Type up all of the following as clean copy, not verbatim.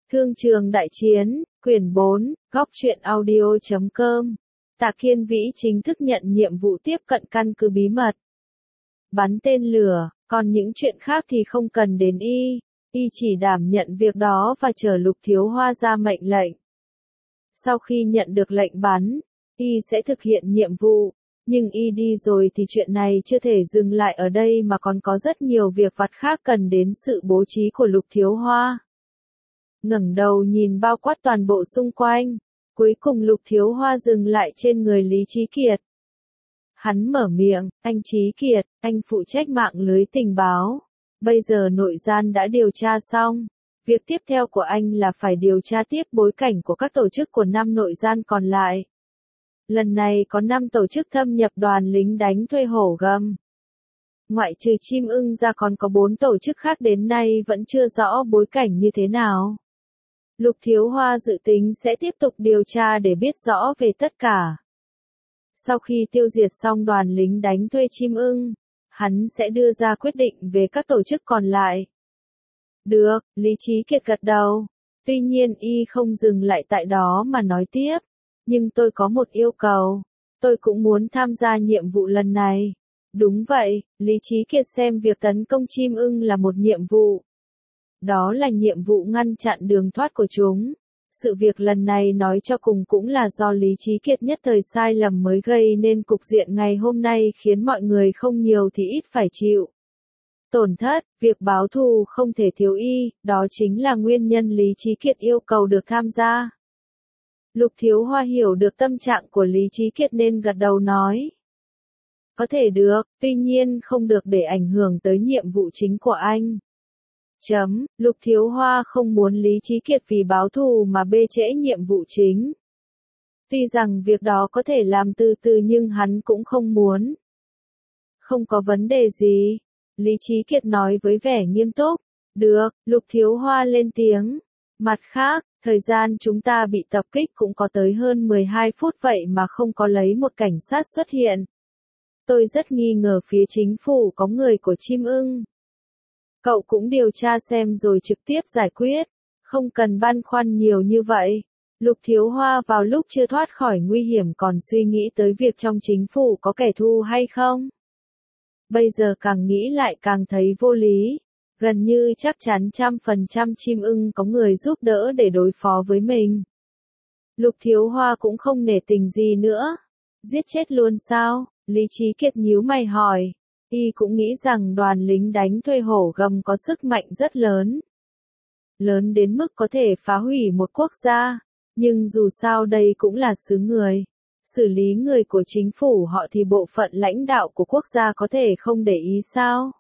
Thương trường đại chiến, quyển 4, góc truyện audio.com. Tạ Kiên Vĩ chính thức nhận nhiệm vụ tiếp cận căn cứ bí mật. Bắn tên lửa, còn những chuyện khác thì không cần đến y. Y chỉ đảm nhận việc đó và chờ Lục Thiếu Hoa ra mệnh lệnh. Sau khi nhận được lệnh bắn, y sẽ thực hiện nhiệm vụ. Nhưng y đi rồi thì chuyện này chưa thể dừng lại ở đây mà còn có rất nhiều việc vặt khác cần đến sự bố trí của Lục Thiếu Hoa. Ngẩng đầu nhìn bao quát toàn bộ xung quanh, cuối cùng Lục Thiếu Hoa dừng lại trên người Lý Chí Kiệt. Hắn mở miệng, anh Chí Kiệt, anh phụ trách mạng lưới tình báo. Bây giờ nội gian đã điều tra xong. Việc tiếp theo của anh là phải điều tra tiếp bối cảnh của các tổ chức của 5 nội gian còn lại. Lần này có 5 tổ chức thâm nhập đoàn lính đánh thuê hổ gầm. Ngoại trừ Chim Ưng ra còn có 4 tổ chức khác đến nay vẫn chưa rõ bối cảnh như thế nào. Lục Thiếu Hoa dự tính sẽ tiếp tục điều tra để biết rõ về tất cả. Sau khi tiêu diệt xong đoàn lính đánh thuê Chim Ưng, hắn sẽ đưa ra quyết định về các tổ chức còn lại. Được, Lý Chí Kiệt gật đầu. Tuy nhiên y không dừng lại tại đó mà nói tiếp. Nhưng tôi có một yêu cầu. Tôi cũng muốn tham gia nhiệm vụ lần này. Đúng vậy, Lý Chí Kiệt xem việc tấn công Chim Ưng là một nhiệm vụ. Đó là nhiệm vụ ngăn chặn đường thoát của chúng. Sự việc lần này nói cho cùng cũng là do Lý Chí Kiệt nhất thời sai lầm mới gây nên cục diện ngày hôm nay khiến mọi người không nhiều thì ít phải chịu tổn thất. Việc báo thù không thể thiếu y, đó chính là nguyên nhân Lý Chí Kiệt yêu cầu được tham gia. Lục Thiếu Hoa hiểu được tâm trạng của Lý Chí Kiệt nên gật đầu nói. Có thể được, tuy nhiên không được để ảnh hưởng tới nhiệm vụ chính của anh. Lục Thiếu Hoa không muốn Lý Chí Kiệt vì báo thù mà bê trễ nhiệm vụ chính. Tuy rằng việc đó có thể làm từ từ nhưng hắn cũng không muốn. Không có vấn đề gì. Lý Chí Kiệt nói với vẻ nghiêm túc. Được, Lục Thiếu Hoa lên tiếng. Mặt khác, thời gian chúng ta bị tập kích cũng có tới hơn 12 phút vậy mà không có lấy một cảnh sát xuất hiện. Tôi rất nghi ngờ phía chính phủ có người của Chim Ưng. Cậu cũng điều tra xem rồi trực tiếp giải quyết. Không cần băn khoăn nhiều như vậy. Lục Thiếu Hoa vào lúc chưa thoát khỏi nguy hiểm còn suy nghĩ tới việc trong chính phủ có kẻ thù hay không. Bây giờ càng nghĩ lại càng thấy vô lý. Gần như chắc chắn 100% Chim Ưng có người giúp đỡ để đối phó với mình. Lục Thiếu Hoa cũng không nể tình gì nữa. Giết chết luôn sao? Lý Chí Kiệt nhíu mày hỏi. Y cũng nghĩ rằng đoàn lính đánh thuê hổ gầm có sức mạnh rất lớn. Lớn đến mức có thể phá hủy một quốc gia. Nhưng dù sao đây cũng là xứ người. Xử lý người của chính phủ họ thì bộ phận lãnh đạo của quốc gia có thể không để ý sao?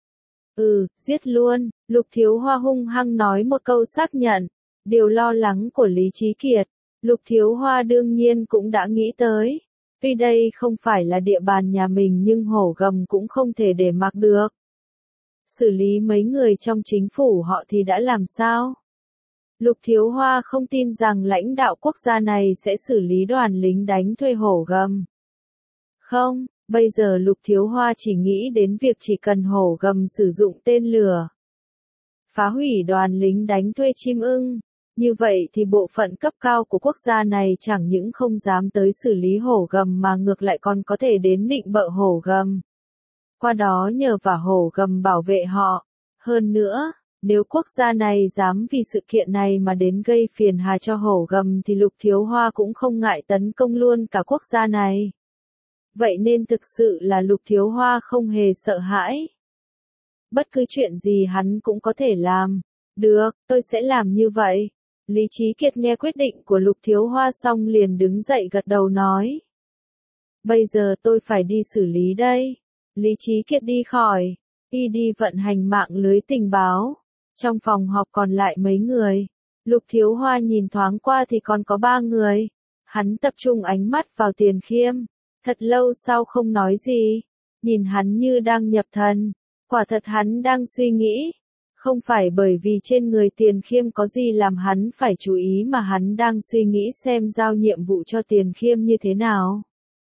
Giết luôn. Lục Thiếu Hoa hung hăng nói một câu xác nhận. Điều lo lắng của Lý Chí Kiệt, Lục Thiếu Hoa đương nhiên cũng đã nghĩ tới. Tuy đây không phải là địa bàn nhà mình nhưng hổ gầm cũng không thể để mặc được. Xử lý mấy người trong chính phủ họ thì đã làm sao? Lục Thiếu Hoa không tin rằng lãnh đạo quốc gia này sẽ xử lý đoàn lính đánh thuê hổ gầm. Không, bây giờ Lục Thiếu Hoa chỉ nghĩ đến việc chỉ cần hổ gầm sử dụng tên lửa. Phá hủy đoàn lính đánh thuê Chim Ưng. Như vậy thì bộ phận cấp cao của quốc gia này chẳng những không dám tới xử lý hổ gầm mà ngược lại còn có thể đến nịnh bợ hổ gầm. Qua đó nhờ vào hổ gầm bảo vệ họ. Hơn nữa, nếu quốc gia này dám vì sự kiện này mà đến gây phiền hà cho hổ gầm thì Lục Thiếu Hoa cũng không ngại tấn công luôn cả quốc gia này. Vậy nên thực sự là Lục Thiếu Hoa không hề sợ hãi. Bất cứ chuyện gì hắn cũng có thể làm. Được, tôi sẽ làm như vậy. Lý Chí Kiệt nghe quyết định của Lục Thiếu Hoa xong liền đứng dậy gật đầu nói. Bây giờ tôi phải đi xử lý đây. Lý Chí Kiệt đi khỏi. Y đi vận hành mạng lưới tình báo. Trong phòng họp còn lại mấy người. Lục Thiếu Hoa nhìn thoáng qua thì còn có 3 người. Hắn tập trung ánh mắt vào Tiền Khiêm. Thật lâu sau không nói gì. Nhìn hắn như đang nhập thần. Quả thật hắn đang suy nghĩ. Không phải bởi vì trên người Tiền Khiêm có gì làm hắn phải chú ý mà hắn đang suy nghĩ xem giao nhiệm vụ cho Tiền Khiêm như thế nào.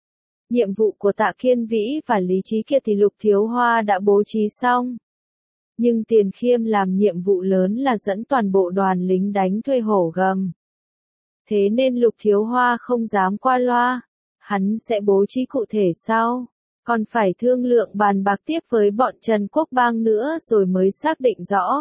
Nhiệm vụ của Tạ Kiên Vĩ và Lý Chí Kiệt thì Lục Thiếu Hoa đã bố trí xong. Nhưng Tiền Khiêm làm nhiệm vụ lớn là dẫn toàn bộ đoàn lính đánh thuê hổ gầm. Thế nên Lục Thiếu Hoa không dám qua loa. Hắn sẽ bố trí cụ thể sau. Còn phải thương lượng bàn bạc tiếp với bọn Trần Quốc Bang nữa rồi mới xác định rõ.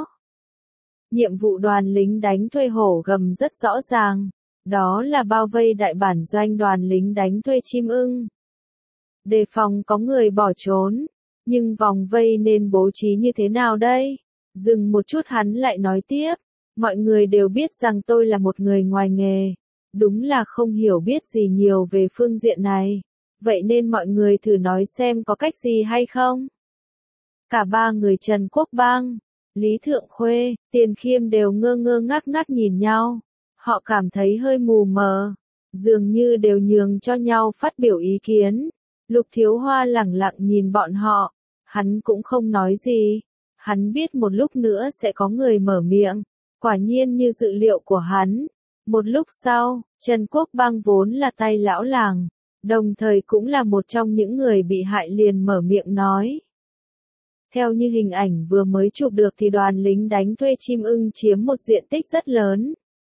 Nhiệm vụ đoàn lính đánh thuê hổ gầm rất rõ ràng. Đó là bao vây đại bản doanh đoàn lính đánh thuê Chim Ưng. Đề phòng có người bỏ trốn. Nhưng vòng vây nên bố trí như thế nào đây? Dừng một chút hắn lại nói tiếp. Mọi người đều biết rằng tôi là một người ngoài nghề. Đúng là không hiểu biết gì nhiều về phương diện này. Vậy nên mọi người thử nói xem có cách gì hay không? Cả ba người Trần Quốc Bang, Lý Thượng Khuê, Tiền Khiêm đều ngơ ngơ ngác ngác nhìn nhau. Họ cảm thấy hơi mù mờ. Dường như đều nhường cho nhau phát biểu ý kiến. Lục Thiếu Hoa lẳng lặng nhìn bọn họ. Hắn cũng không nói gì. Hắn biết một lúc nữa sẽ có người mở miệng. Quả nhiên như dự liệu của hắn. Một lúc sau, Trần Quốc Bang vốn là tay lão làng, đồng thời cũng là một trong những người bị hại liền mở miệng nói. Theo như hình ảnh vừa mới chụp được thì đoàn lính đánh thuê Chim Ưng chiếm một diện tích rất lớn.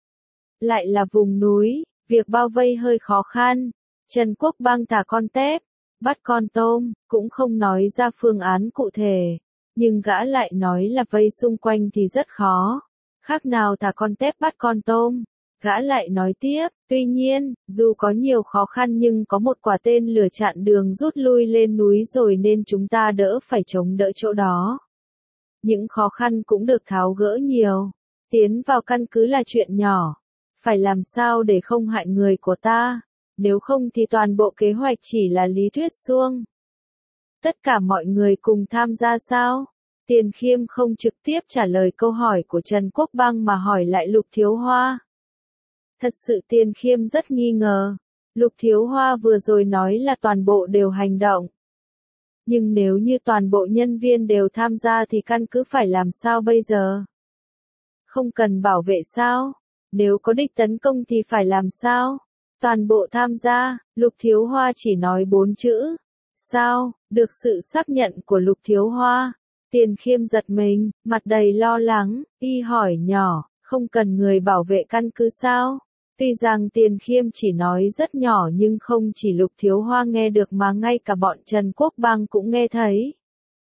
Lại là vùng núi, việc bao vây hơi khó khăn. Trần Quốc Bang thả con tép, bắt con tôm, cũng không nói ra phương án cụ thể. Nhưng gã lại nói là vây xung quanh thì rất khó. Khác nào thả con tép bắt con tôm. Gã lại nói tiếp, tuy nhiên, dù có nhiều khó khăn nhưng có một quả tên lửa chặn đường rút lui lên núi rồi nên chúng ta đỡ phải chống đỡ chỗ đó. Những khó khăn cũng được tháo gỡ nhiều. Tiến vào căn cứ là chuyện nhỏ. Phải làm sao để không hại người của ta. Nếu không thì toàn bộ kế hoạch chỉ là lý thuyết suông. Tất cả mọi người cùng tham gia sao? Tiền Khiêm không trực tiếp trả lời câu hỏi của Trần Quốc Bang mà hỏi lại Lục Thiếu Hoa. Thật sự Tiền Khiêm rất nghi ngờ. Lục Thiếu Hoa vừa rồi nói là toàn bộ đều hành động. Nhưng nếu như toàn bộ nhân viên đều tham gia thì căn cứ phải làm sao bây giờ? Không cần bảo vệ sao? Nếu có địch tấn công thì phải làm sao? Toàn bộ tham gia, Lục Thiếu Hoa chỉ nói 4 chữ. Sao? Được sự xác nhận của Lục Thiếu Hoa. Tiền Khiêm giật mình, mặt đầy lo lắng, y hỏi nhỏ, không cần người bảo vệ căn cứ sao? Tuy rằng Tiền Khiêm chỉ nói rất nhỏ nhưng không chỉ Lục Thiếu Hoa nghe được mà ngay cả bọn Trần Quốc Bang cũng nghe thấy.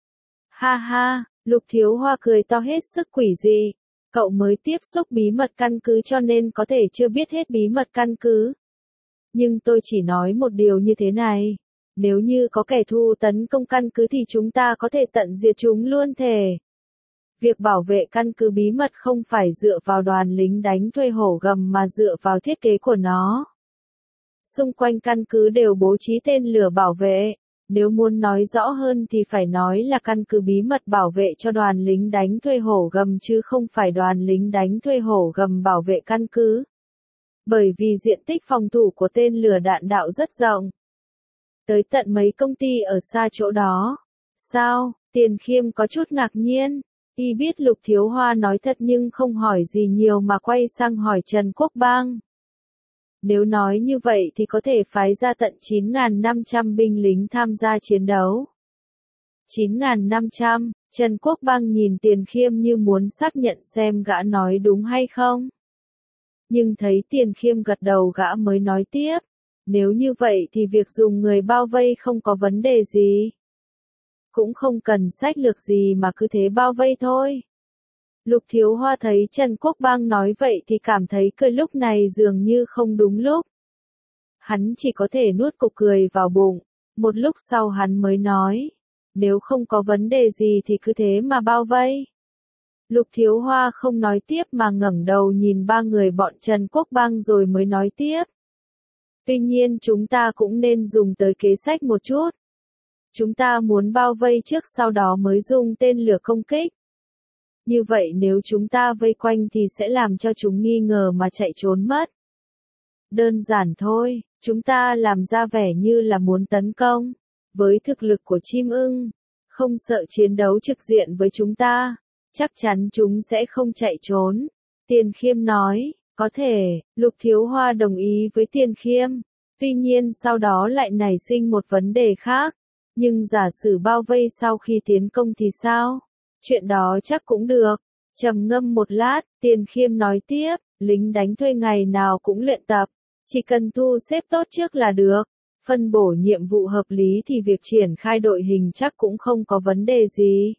Ha ha, Lục Thiếu Hoa cười to hết sức quỷ dị. Cậu mới tiếp xúc bí mật căn cứ cho nên có thể chưa biết hết bí mật căn cứ. Nhưng tôi chỉ nói một điều như thế này. Nếu như có kẻ thù tấn công căn cứ thì chúng ta có thể tận diệt chúng luôn thề. Việc bảo vệ căn cứ bí mật không phải dựa vào đoàn lính đánh thuê hổ gầm mà dựa vào thiết kế của nó. Xung quanh căn cứ đều bố trí tên lửa bảo vệ. Nếu muốn nói rõ hơn thì phải nói là căn cứ bí mật bảo vệ cho đoàn lính đánh thuê hổ gầm chứ không phải đoàn lính đánh thuê hổ gầm bảo vệ căn cứ. Bởi vì diện tích phòng thủ của tên lửa đạn đạo rất rộng. Tới tận mấy công ty ở xa chỗ đó. Sao? Tiền Khiêm có chút ngạc nhiên. Y biết Lục Thiếu Hoa nói thật nhưng không hỏi gì nhiều mà quay sang hỏi Trần Quốc Bang. Nếu nói như vậy thì có thể phái ra tận 9.500 binh lính tham gia chiến đấu. 9.500, Trần Quốc Bang nhìn Tiền Khiêm như muốn xác nhận xem gã nói đúng hay không. Nhưng thấy Tiền Khiêm gật đầu gã mới nói tiếp. Nếu như vậy thì việc dùng người bao vây không có vấn đề gì. Cũng không cần sách lược gì mà cứ thế bao vây thôi. Lục Thiếu Hoa thấy Trần Quốc Bang nói vậy thì cảm thấy cười lúc này dường như không đúng lúc. Hắn chỉ có thể nuốt cục cười vào bụng. Một lúc sau hắn mới nói. Nếu không có vấn đề gì thì cứ thế mà bao vây. Lục Thiếu Hoa không nói tiếp mà ngẩng đầu nhìn ba người bọn Trần Quốc Bang rồi mới nói tiếp. Tuy nhiên chúng ta cũng nên dùng tới kế sách một chút. Chúng ta muốn bao vây trước sau đó mới dùng tên lửa công kích. Như vậy nếu chúng ta vây quanh thì sẽ làm cho chúng nghi ngờ mà chạy trốn mất. Đơn giản thôi, chúng ta làm ra vẻ như là muốn tấn công. Với thực lực của Chim Ưng, không sợ chiến đấu trực diện với chúng ta, chắc chắn chúng sẽ không chạy trốn. Tiền Khiêm nói, có thể, Lục Thiếu Hoa đồng ý với Tiền Khiêm. Tuy nhiên sau đó lại nảy sinh một vấn đề khác. Nhưng giả sử bao vây sau khi tiến công thì sao? Chuyện đó chắc cũng được. Trầm ngâm một lát, Tiền Khiêm nói tiếp, lính đánh thuê ngày nào cũng luyện tập. Chỉ cần thu xếp tốt trước là được. Phân bổ nhiệm vụ hợp lý thì việc triển khai đội hình chắc cũng không có vấn đề gì.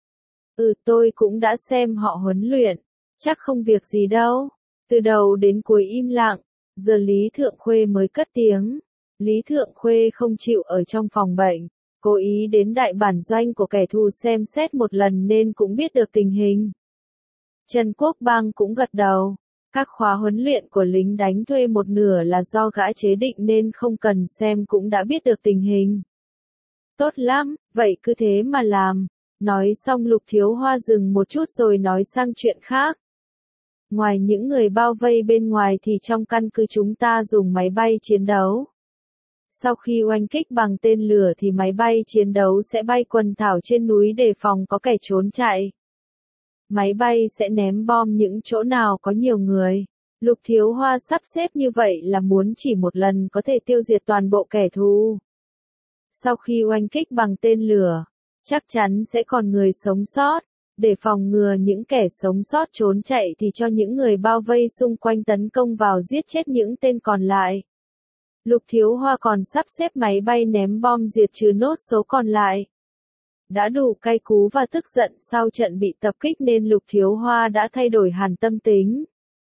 Tôi cũng đã xem họ huấn luyện. Chắc không việc gì đâu. Từ đầu đến cuối im lặng. Giờ Lý Thượng Khuê mới cất tiếng. Lý Thượng Khuê không chịu ở trong phòng bệnh. Cố ý đến đại bản doanh của kẻ thù xem xét một lần nên cũng biết được tình hình. Trần Quốc Bang cũng gật đầu. Các khóa huấn luyện của lính đánh thuê một nửa là do gã chế định nên không cần xem cũng đã biết được tình hình. Tốt lắm, vậy cứ thế mà làm. Nói xong Lục Thiếu Hoa dừng một chút rồi nói sang chuyện khác. Ngoài những người bao vây bên ngoài thì trong căn cứ chúng ta dùng máy bay chiến đấu. Sau khi oanh kích bằng tên lửa thì máy bay chiến đấu sẽ bay quần thảo trên núi đề phòng có kẻ trốn chạy. Máy bay sẽ ném bom những chỗ nào có nhiều người. Lục Thiếu Hoa sắp xếp như vậy là muốn chỉ một lần có thể tiêu diệt toàn bộ kẻ thù. Sau khi oanh kích bằng tên lửa, chắc chắn sẽ còn người sống sót. Để phòng ngừa những kẻ sống sót trốn chạy thì cho những người bao vây xung quanh tấn công vào giết chết những tên còn lại. Lục Thiếu Hoa còn sắp xếp máy bay ném bom diệt trừ nốt số còn lại. Đã đủ cay cú và tức giận sau trận bị tập kích nên Lục Thiếu Hoa đã thay đổi hẳn tâm tính.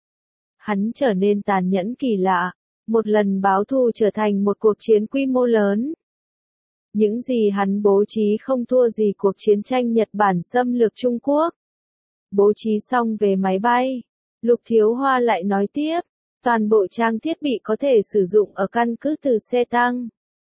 Hắn trở nên tàn nhẫn kỳ lạ, một lần báo thù trở thành một cuộc chiến quy mô lớn. Những gì hắn bố trí không thua gì cuộc chiến tranh Nhật Bản xâm lược Trung Quốc. Bố trí xong về máy bay, Lục Thiếu Hoa lại nói tiếp, toàn bộ trang thiết bị có thể sử dụng ở căn cứ từ xe tăng,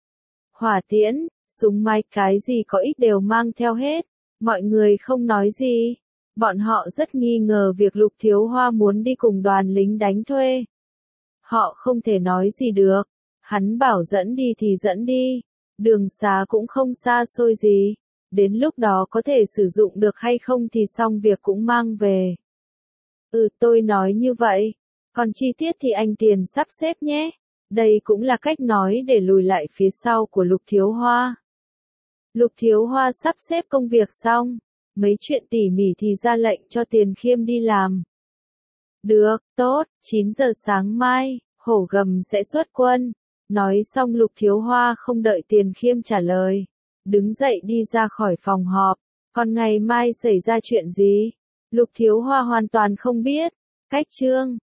hỏa tiễn, súng máy cái gì có ích đều mang theo hết. Mọi người không nói gì. Bọn họ rất nghi ngờ việc Lục Thiếu Hoa muốn đi cùng đoàn lính đánh thuê. Họ không thể nói gì được. Hắn bảo dẫn đi thì dẫn đi. Đường xá cũng không xa xôi gì. Đến lúc đó có thể sử dụng được hay không thì xong việc cũng mang về. Tôi nói như vậy. Còn chi tiết thì anh Tiền sắp xếp nhé. Đây cũng là cách nói để lùi lại phía sau của Lục Thiếu Hoa. Lục Thiếu Hoa sắp xếp công việc xong. Mấy chuyện tỉ mỉ thì ra lệnh cho Tiền Khiêm đi làm. Được, tốt, 9 giờ sáng mai, Hổ Gầm sẽ xuất quân. Nói xong Lục Thiếu Hoa không đợi Tiền Khiêm trả lời. Đứng dậy đi ra khỏi phòng họp. Còn ngày mai xảy ra chuyện gì? Lục Thiếu Hoa hoàn toàn không biết. Cách chương